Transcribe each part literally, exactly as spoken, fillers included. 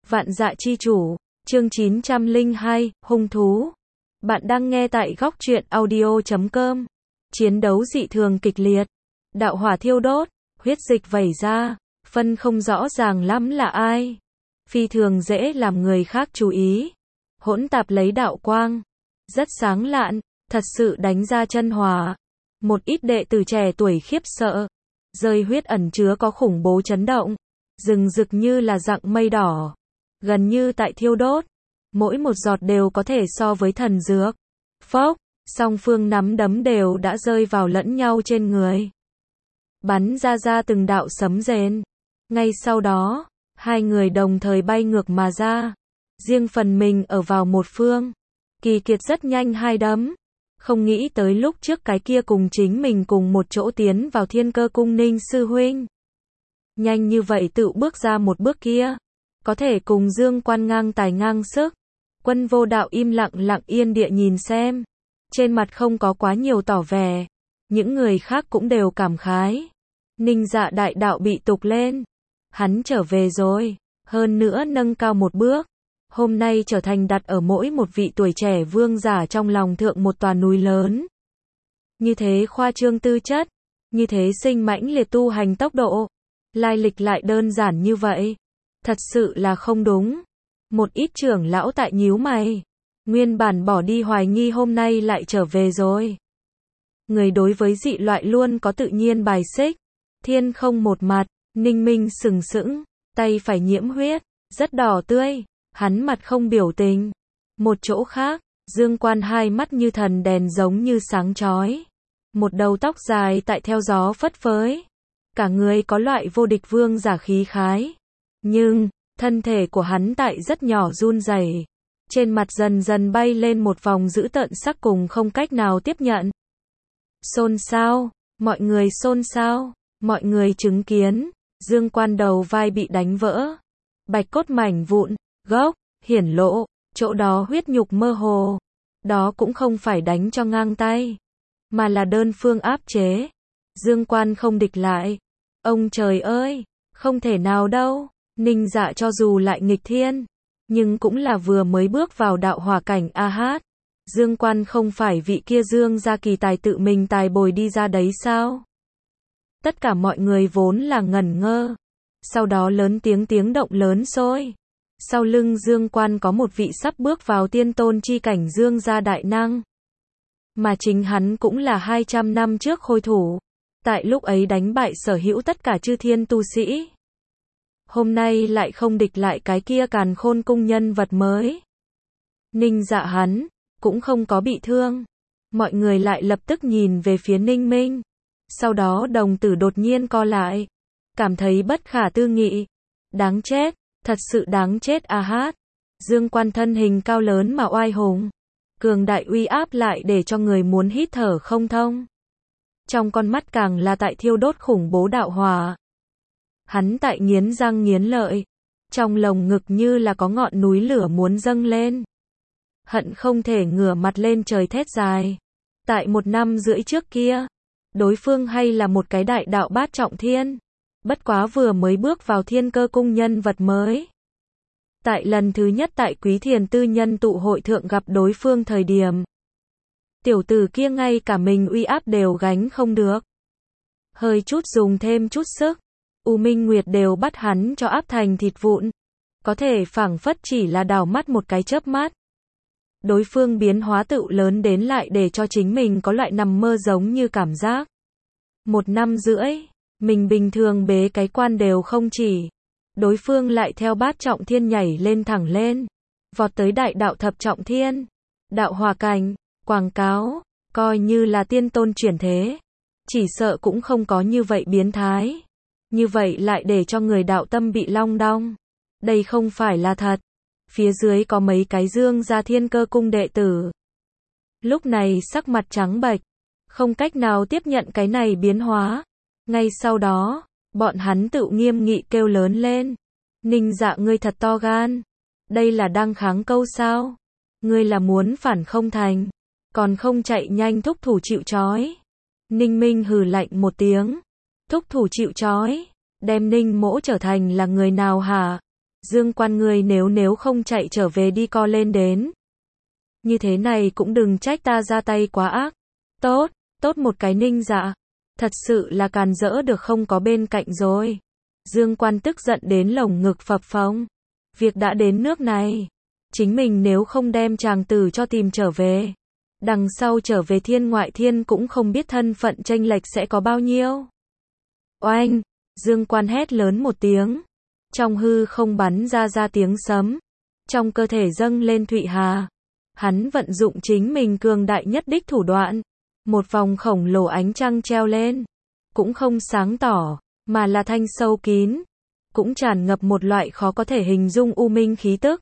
Vạn Dạ Chi Chủ, chương chín trăm lẻ hai, hung thú. Bạn đang nghe tại góc truyện audio chấm com. Chiến đấu dị thường kịch liệt. Đạo hỏa thiêu đốt, huyết dịch vẩy ra, phân không rõ ràng lắm là ai. Phi thường dễ làm người khác chú ý. Hỗn tạp lấy đạo quang. Rất sáng lạn, thật sự đánh ra chân hỏa. Một ít đệ tử trẻ tuổi khiếp sợ. Rơi huyết ẩn chứa có khủng bố chấn động. Rừng rực như là dạng mây đỏ. Gần như tại thiêu đốt. Mỗi một giọt đều có thể so với thần dược. Phốc, song phương nắm đấm đều đã rơi vào lẫn nhau trên người. Bắn ra ra từng đạo sấm rền. Ngay sau đó, hai người đồng thời bay ngược mà ra. Riêng phần mình ở vào một phương. Kỳ Kiệt rất nhanh hai đấm. Không nghĩ tới lúc trước cái kia cùng chính mình cùng một chỗ tiến vào Thiên Cơ Cung Ninh sư huynh. Nhanh như vậy tự bước ra một bước kia. Có thể cùng Dương Quan ngang tài ngang sức. Quân Vô Đạo im lặng lặng yên địa nhìn xem. Trên mặt không có quá nhiều tỏ vẻ. Những người khác cũng đều cảm khái. Ninh Dạ đại đạo bị tục lên. Hắn trở về rồi. Hơn nữa nâng cao một bước. Hôm nay trở thành đặt ở mỗi một vị tuổi trẻ vương giả trong lòng thượng một tòa núi lớn. Như thế khoa trương tư chất. Như thế sinh mãnh liệt tu hành tốc độ. Lai lịch lại đơn giản như vậy. Thật sự là không đúng. Một ít trưởng lão tại nhíu mày. Nguyên bản bỏ đi hoài nghi hôm nay lại trở về rồi. Người đối với dị loại luôn có tự nhiên bài xích. Thiên không một mặt, Ninh Minh sừng sững, tay phải nhiễm huyết, rất đỏ tươi, hắn mặt không biểu tình. Một chỗ khác, Dương Quan hai mắt như thần đèn giống như sáng chói. Một đầu tóc dài tại theo gió phất phới. Cả người có loại vô địch vương giả khí khái. Nhưng, thân thể của hắn tại rất nhỏ run rẩy. Trên mặt dần dần bay lên một vòng dữ tợn sắc cùng không cách nào tiếp nhận. Xôn xao, mọi người xôn xao, mọi người chứng kiến, Dương Quan đầu vai bị đánh vỡ. Bạch cốt mảnh vụn, gốc, hiển lộ, chỗ đó huyết nhục mơ hồ. Đó cũng không phải đánh cho ngang tay, mà là đơn phương áp chế. Dương Quan không địch lại. Ông trời ơi, không thể nào đâu. Ninh Dạ cho dù lại nghịch thiên, nhưng cũng là vừa mới bước vào đạo hỏa cảnh a hát. Dương Quan không phải vị kia Dương gia kỳ tài tự mình tài bồi đi ra đấy sao? Tất cả mọi người vốn là ngẩn ngơ. Sau đó lớn tiếng tiếng động lớn sôi. Sau lưng Dương Quan có một vị sắp bước vào tiên tôn chi cảnh Dương gia đại năng. Mà chính hắn cũng là hai trăm năm trước khôi thủ. Tại lúc ấy đánh bại sở hữu tất cả chư thiên tu sĩ. Hôm nay lại không địch lại cái kia càn khôn cung nhân vật mới. Ninh Dạ hắn, cũng không có bị thương. Mọi người lại lập tức nhìn về phía Ninh Minh. Sau đó đồng tử đột nhiên co lại. Cảm thấy bất khả tư nghị. Đáng chết, thật sự đáng chết a hát. Dương Quan thân hình cao lớn mà oai hùng. Cường đại uy áp lại để cho người muốn hít thở không thông. Trong con mắt càng là tại thiêu đốt khủng bố đạo hỏa. Hắn tại nghiến răng nghiến lợi. Trong lồng ngực như là có ngọn núi lửa muốn dâng lên. Hận không thể ngửa mặt lên trời thét dài. Tại một năm rưỡi trước kia, đối phương hay là một cái đại đạo bát trọng thiên. Bất quá vừa mới bước vào Thiên Cơ Cung nhân vật mới. Tại lần thứ nhất tại Quý Thiền tư nhân tụ hội thượng gặp đối phương thời điểm. Tiểu tử kia ngay cả mình uy áp đều gánh không được. Hơi chút dùng thêm chút sức. U Minh Nguyệt đều bắt hắn cho áp thành thịt vụn. Có thể phảng phất chỉ là đảo mắt một cái chớp mắt. Đối phương biến hóa tựu lớn đến lại để cho chính mình có loại nằm mơ giống như cảm giác. Một năm rưỡi, mình bình thường bế cái quan đều không chỉ. Đối phương lại theo bát trọng thiên nhảy lên thẳng lên. Vọt tới đại đạo thập trọng thiên. Đạo hòa cảnh, quảng cáo, coi như là tiên tôn chuyển thế. Chỉ sợ cũng không có như vậy biến thái. Như vậy lại để cho người đạo tâm bị long đong. Đây không phải là thật. Phía dưới có mấy cái Dương gia Thiên Cơ Cung đệ tử. Lúc này sắc mặt trắng bệch, không cách nào tiếp nhận cái này biến hóa. Ngay sau đó, bọn hắn tự nghiêm nghị kêu lớn lên. Ninh Dạ ngươi thật to gan. Đây là đang kháng câu sao? Ngươi là muốn phản không thành. Còn không chạy nhanh thúc thủ chịu trói. Ninh Minh hừ lạnh một tiếng. Thúc thủ chịu trói. Đem Ninh Mỗ trở thành là người nào hả? Dương Quan người nếu nếu không chạy trở về đi co lên đến. Như thế này cũng đừng trách ta ra tay quá ác. Tốt, tốt một cái Ninh Dạ. Thật sự là càn rỡ được không có bên cạnh rồi. Dương Quan tức giận đến lồng ngực phập phồng. Việc đã đến nước này. Chính mình nếu không đem chàng tử cho tìm trở về. Đằng sau trở về thiên ngoại thiên cũng không biết thân phận chênh lệch sẽ có bao nhiêu. Oanh! Dương Quan hét lớn một tiếng. Trong hư không bắn ra ra tiếng sấm. Trong cơ thể dâng lên Thụy Hà. Hắn vận dụng chính mình cường đại nhất đích thủ đoạn. Một vòng khổng lồ ánh trăng treo lên. Cũng không sáng tỏ, mà là thanh sâu kín. Cũng tràn ngập một loại khó có thể hình dung u minh khí tức.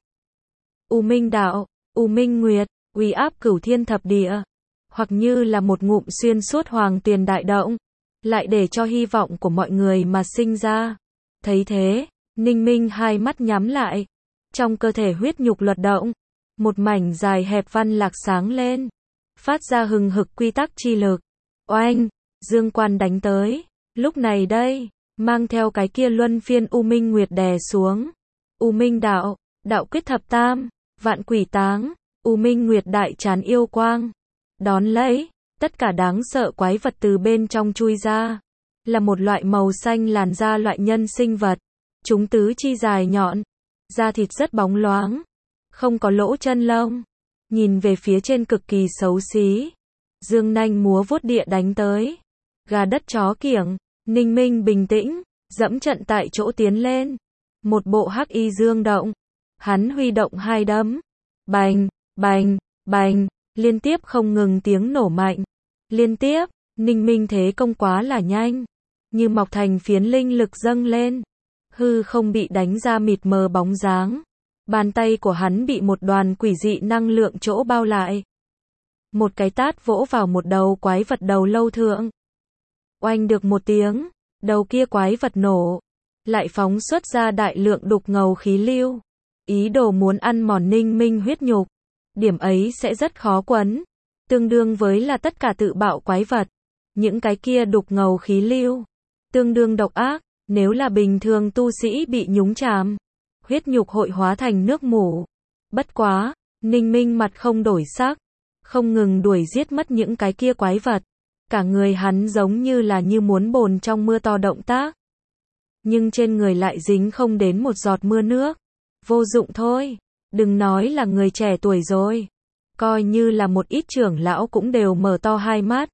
U minh đạo, u minh nguyệt, uy áp cửu thiên thập địa. Hoặc như là một ngụm xuyên suốt hoàng tiền đại động. Lại để cho hy vọng của mọi người mà sinh ra. Thấy thế, Ninh Minh hai mắt nhắm lại. Trong cơ thể huyết nhục luật động. Một mảnh dài hẹp văn lạc sáng lên. Phát ra hừng hực quy tắc chi lực. Oanh! Dương Quan đánh tới. Lúc này đây, mang theo cái kia luân phiên U Minh Nguyệt đè xuống. U Minh đạo, đạo quyết thập tam, vạn quỷ táng, U Minh Nguyệt đại tràn yêu quang. Đón lấy, tất cả đáng sợ quái vật từ bên trong chui ra. Là một loại màu xanh làn da loại nhân sinh vật. Chúng tứ chi dài nhọn. Da thịt rất bóng loáng. Không có lỗ chân lông. Nhìn về phía trên cực kỳ xấu xí. Dương nanh múa vuốt địa đánh tới. Gà đất chó kiểng. Ninh Minh bình tĩnh. Dẫm trận tại chỗ tiến lên. Một bộ hắc y dương động. Hắn huy động hai đấm. Bành, bành, bành. Liên tiếp không ngừng tiếng nổ mạnh. Liên tiếp. Ninh Minh thế công quá là nhanh. Như mọc thành phiến linh lực dâng lên. Hư không bị đánh ra mịt mờ bóng dáng. Bàn tay của hắn bị một đoàn quỷ dị năng lượng chỗ bao lại. Một cái tát vỗ vào một đầu quái vật đầu lâu thượng. Oanh được một tiếng, đầu kia quái vật nổ. Lại phóng xuất ra đại lượng đục ngầu khí lưu. Ý đồ muốn ăn mòn Ninh Minh huyết nhục. Điểm ấy sẽ rất khó quấn. Tương đương với là tất cả tự bạo quái vật. Những cái kia đục ngầu khí lưu. Tương đương độc ác, nếu là bình thường tu sĩ bị nhúng chàm. Huyết nhục hội hóa thành nước mủ. Bất quá, Ninh Minh mặt không đổi sắc. Không ngừng đuổi giết mất những cái kia quái vật. Cả người hắn giống như là như muốn bồn trong mưa to động tác. Nhưng trên người lại dính không đến một giọt mưa nước. Vô dụng thôi. Đừng nói là người trẻ tuổi rồi. Coi như là một ít trưởng lão cũng đều mở to hai mắt.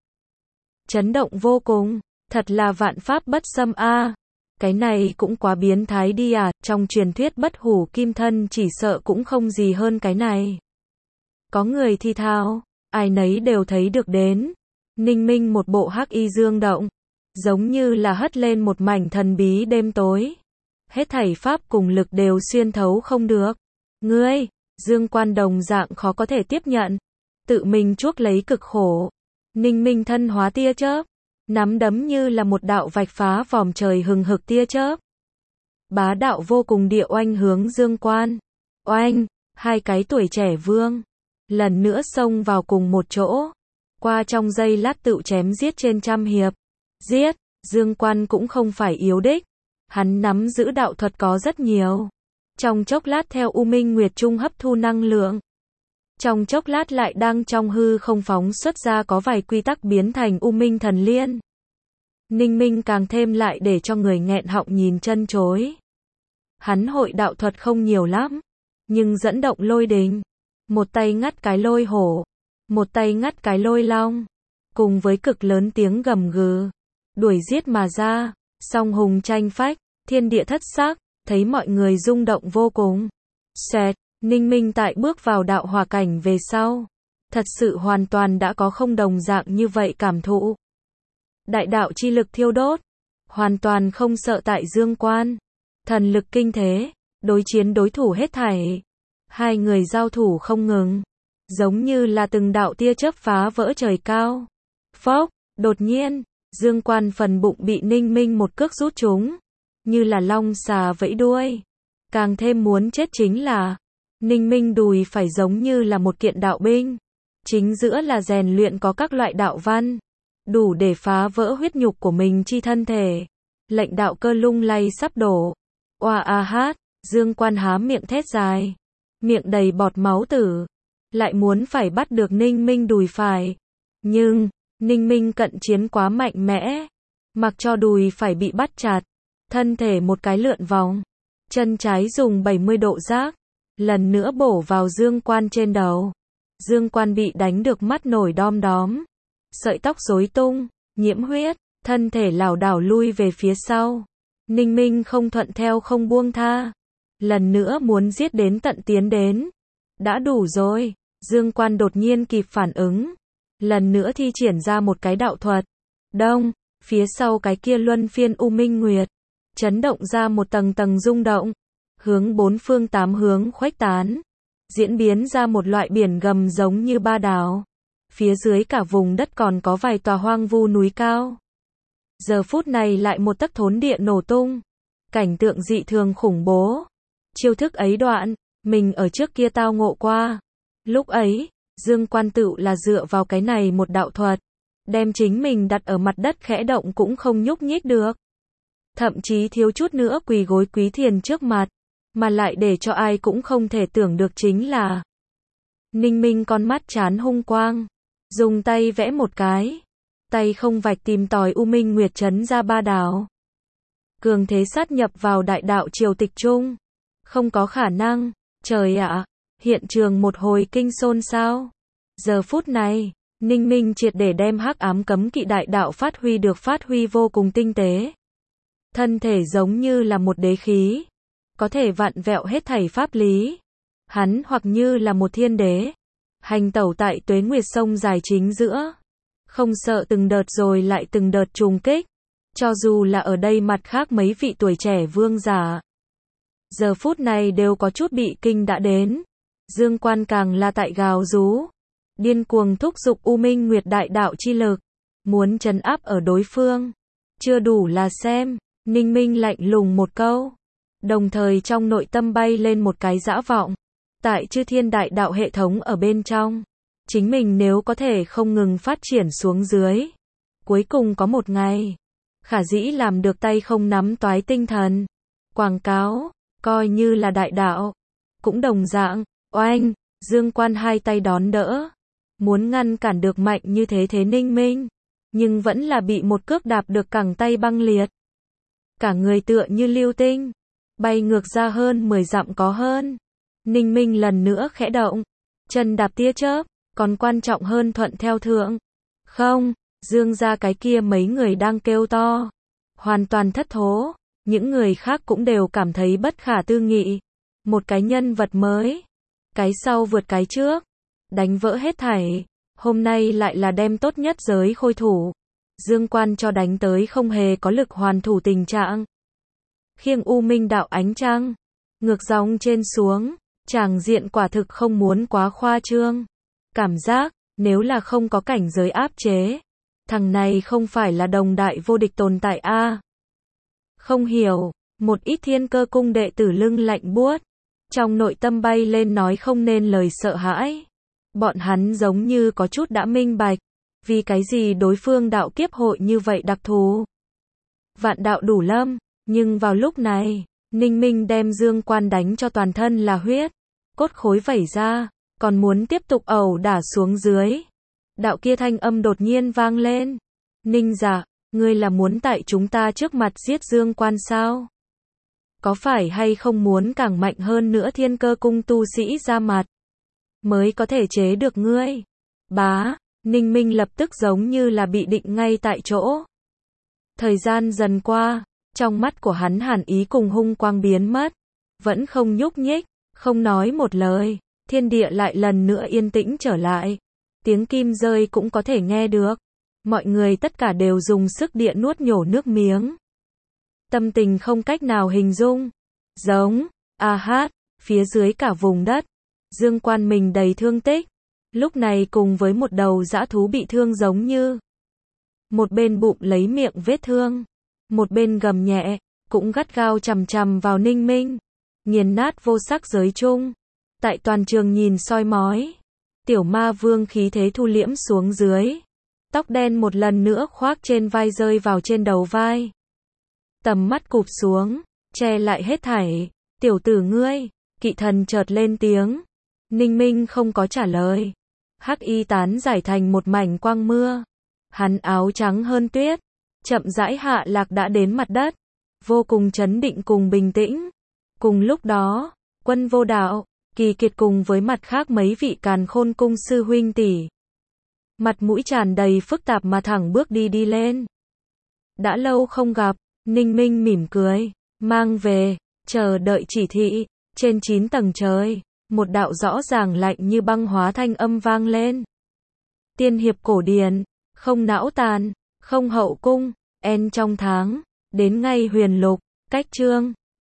Chấn động vô cùng. Thật là vạn pháp bất xâm a. Cái này cũng quá biến thái đi à, trong truyền thuyết bất hủ kim thân chỉ sợ cũng không gì hơn cái này. Có người thì thào, ai nấy đều thấy được đến. Ninh Minh một bộ hắc y dương động, giống như là hất lên một mảnh thần bí đêm tối. Hết thảy pháp cùng lực đều xuyên thấu không được. Ngươi, Dương Quan đồng dạng khó có thể tiếp nhận. Tự mình chuốc lấy cực khổ. Ninh Minh thân hóa tia chớp. Nắm đấm như là một đạo vạch phá vòm trời hừng hực tia chớp. Bá đạo vô cùng địa oanh hướng Dương Quan. Oanh, hai cái tuổi trẻ vương. Lần nữa xông vào cùng một chỗ. Qua trong giây lát tự chém giết trên trăm hiệp. Giết, Dương Quan cũng không phải yếu đích. Hắn nắm giữ đạo thuật có rất nhiều. Trong chốc lát theo U Minh Nguyệt Trung hấp thu năng lượng. Trong chốc lát lại đang trong hư không phóng xuất ra có vài quy tắc biến thành U Minh Thần Liên. Ninh Minh càng thêm lại để cho người nghẹn họng nhìn chân chối. Hắn hội đạo thuật không nhiều lắm, nhưng dẫn động lôi đình. Một tay ngắt cái lôi hổ, một tay ngắt cái lôi long, cùng với cực lớn tiếng gầm gừ, đuổi giết mà ra, song hùng tranh phách, thiên địa thất sắc, thấy mọi người rung động vô cùng. Xẹt, Ninh Minh tại bước vào đạo hỏa cảnh về sau, thật sự hoàn toàn đã có không đồng dạng như vậy cảm thụ. Đại đạo chi lực thiêu đốt, hoàn toàn không sợ tại Dương Quan. Thần lực kinh thế, đối chiến đối thủ hết thảy. Hai người giao thủ không ngừng, giống như là từng đạo tia chớp phá vỡ trời cao. Phốc, đột nhiên, Dương Quan phần bụng bị Ninh Minh một cước rút trúng, như là long xà vẫy đuôi. Càng thêm muốn chết chính là Ninh Minh đùi phải giống như là một kiện đạo binh, chính giữa là rèn luyện có các loại đạo văn, đủ để phá vỡ huyết nhục của mình chi thân thể. Lệnh đạo cơ lung lay sắp đổ. Oa a hát, Dương Quan há miệng thét dài, miệng đầy bọt máu tử, lại muốn phải bắt được Ninh Minh đùi phải. Nhưng, Ninh Minh cận chiến quá mạnh mẽ, mặc cho đùi phải bị bắt chặt, thân thể một cái lượn vòng, chân trái dùng bảy mươi độ giác, lần nữa bổ vào Dương Quan trên đầu. Dương Quan bị đánh được mắt nổi đom đóm, sợi tóc rối tung, nhiễm huyết, thân thể lảo đảo lui về phía sau. Ninh Minh không thuận theo không buông tha, lần nữa muốn giết đến tận tiến đến. Đã đủ rồi, Dương Quan đột nhiên kịp phản ứng, lần nữa thi triển ra một cái đạo thuật. Đông, phía sau cái kia luân phiên U Minh Nguyệt, chấn động ra một tầng tầng rung động, hướng bốn phương tám hướng khuếch tán, diễn biến ra một loại biển gầm giống như ba đảo. Phía dưới cả vùng đất còn có vài tòa hoang vu núi cao. Giờ phút này lại một tấc thốn địa nổ tung, cảnh tượng dị thường khủng bố. Chiêu thức ấy đoạn, mình ở trước kia tao ngộ qua. Lúc ấy, Dương Quan tự là dựa vào cái này một đạo thuật, đem chính mình đặt ở mặt đất khẽ động cũng không nhúc nhích được. Thậm chí thiếu chút nữa quỳ gối Quý Thiền trước mặt, mà lại để cho ai cũng không thể tưởng được chính là Ninh Minh con mắt chán hung quang, dùng tay vẽ một cái, tay không vạch tìm tòi U Minh Nguyệt chấn ra ba đảo. Cường thế sát nhập vào đại đạo triều tịch trung. Không có khả năng, trời ạ, hiện trường một hồi kinh xôn xao. Giờ phút này, Ninh Minh triệt để đem hắc ám cấm kỵ đại đạo phát huy được phát huy vô cùng tinh tế. Thân thể giống như là một đế khí, có thể vặn vẹo hết thảy pháp lý. Hắn hoặc như là một thiên đế, hành tẩu tại tuế nguyệt sông dài chính giữa, không sợ từng đợt rồi lại từng đợt trùng kích, cho dù là ở đây mặt khác mấy vị tuổi trẻ vương giả. Giờ phút này đều có chút bị kinh đã đến. Dương Quan càng là tại gào rú, điên cuồng thúc giục U Minh Nguyệt đại đạo chi lực, muốn trấn áp ở đối phương. Chưa đủ là xem, Ninh Minh lạnh lùng một câu, đồng thời trong nội tâm bay lên một cái dã vọng. Tại chư thiên đại đạo hệ thống ở bên trong, chính mình nếu có thể không ngừng phát triển xuống dưới, cuối cùng có một ngày, khả dĩ làm được tay không nắm toái tinh thần. Quảng cáo, coi như là đại đạo, cũng đồng dạng. Oanh, Dương Quan hai tay đón đỡ, muốn ngăn cản được mạnh như thế thế Ninh Minh, nhưng vẫn là bị một cước đạp được cẳng tay băng liệt. Cả người tựa như lưu tinh, bay ngược ra hơn mười dặm có hơn. Ninh Minh lần nữa khẽ động, chân đạp tia chớp, còn quan trọng hơn thuận theo thượng. Không, Dương ra cái kia mấy người đang kêu to, hoàn toàn thất thố, những người khác cũng đều cảm thấy bất khả tư nghị. Một cái nhân vật mới, cái sau vượt cái trước, đánh vỡ hết thảy, hôm nay lại là đem tốt nhất giới khôi thủ. Dương Quan cho đánh tới không hề có lực hoàn thủ tình trạng. Khiêng U Minh đạo ánh trăng, ngược dòng trên xuống, tràng diện quả thực không muốn quá khoa trương. Cảm giác, nếu là không có cảnh giới áp chế, thằng này không phải là đồng đại vô địch tồn tại a. À? Không hiểu, một ít thiên cơ cung đệ tử lưng lạnh buốt, trong nội tâm bay lên nói không nên lời sợ hãi. Bọn hắn giống như có chút đã minh bạch, vì cái gì đối phương đạo kiếp hội như vậy đặc thù. Vạn đạo đủ lâm, nhưng vào lúc này, Ninh Minh đem Dương Quan đánh cho toàn thân là huyết, cốt khối vẩy ra, còn muốn tiếp tục ẩu đả xuống dưới. Đạo kia thanh âm đột nhiên vang lên. Ninh giả, ngươi là muốn tại chúng ta trước mặt giết Dương Quan sao? Có phải hay không muốn càng mạnh hơn nữa thiên cơ cung tu sĩ ra mặt, mới có thể chế được ngươi? Bá, Ninh Minh lập tức giống như là bị định ngay tại chỗ. Thời gian dần qua, trong mắt của hắn hàn ý cùng hung quang biến mất, vẫn không nhúc nhích, không nói một lời, thiên địa lại lần nữa yên tĩnh trở lại. Tiếng kim rơi cũng có thể nghe được. Mọi người tất cả đều dùng sức địa nuốt nhổ nước miếng. Tâm tình không cách nào hình dung. Giống, a hát, phía dưới cả vùng đất, Dương Quan mình đầy thương tích. Lúc này cùng với một đầu dã thú bị thương giống như. Một bên bụng lấy miệng vết thương, một bên gầm nhẹ, cũng gắt gao chằm chằm vào Ninh Minh. Nghiền nát vô sắc giới chung. Tại toàn trường nhìn soi mói. Tiểu ma vương khí thế thu liễm xuống dưới. Tóc đen một lần nữa khoác trên vai rơi vào trên đầu vai. Tầm mắt cụp xuống, che lại hết thảy. Tiểu tử ngươi, Kỵ Thần chợt lên tiếng. Ninh Minh không có trả lời. Hắc y tán giải thành một mảnh quang mưa. Hắn áo trắng hơn tuyết, chậm rãi hạ lạc đã đến mặt đất, vô cùng chấn định cùng bình tĩnh. Cùng lúc đó, Quân Vô Đạo, Kỳ Kiệt cùng với mặt khác mấy vị Càn Khôn cung sư huynh tỷ, mặt mũi tràn đầy phức tạp mà thẳng bước đi đi lên. Đã lâu không gặp, Ninh Minh mỉm cười, mang về, chờ đợi chỉ thị. Trên chín tầng trời, một đạo rõ ràng lạnh như băng hóa thanh âm vang lên. Tiên hiệp cổ điển, không não tàn, không hậu cung, en trong tháng, đến ngay huyền lục, cách chương.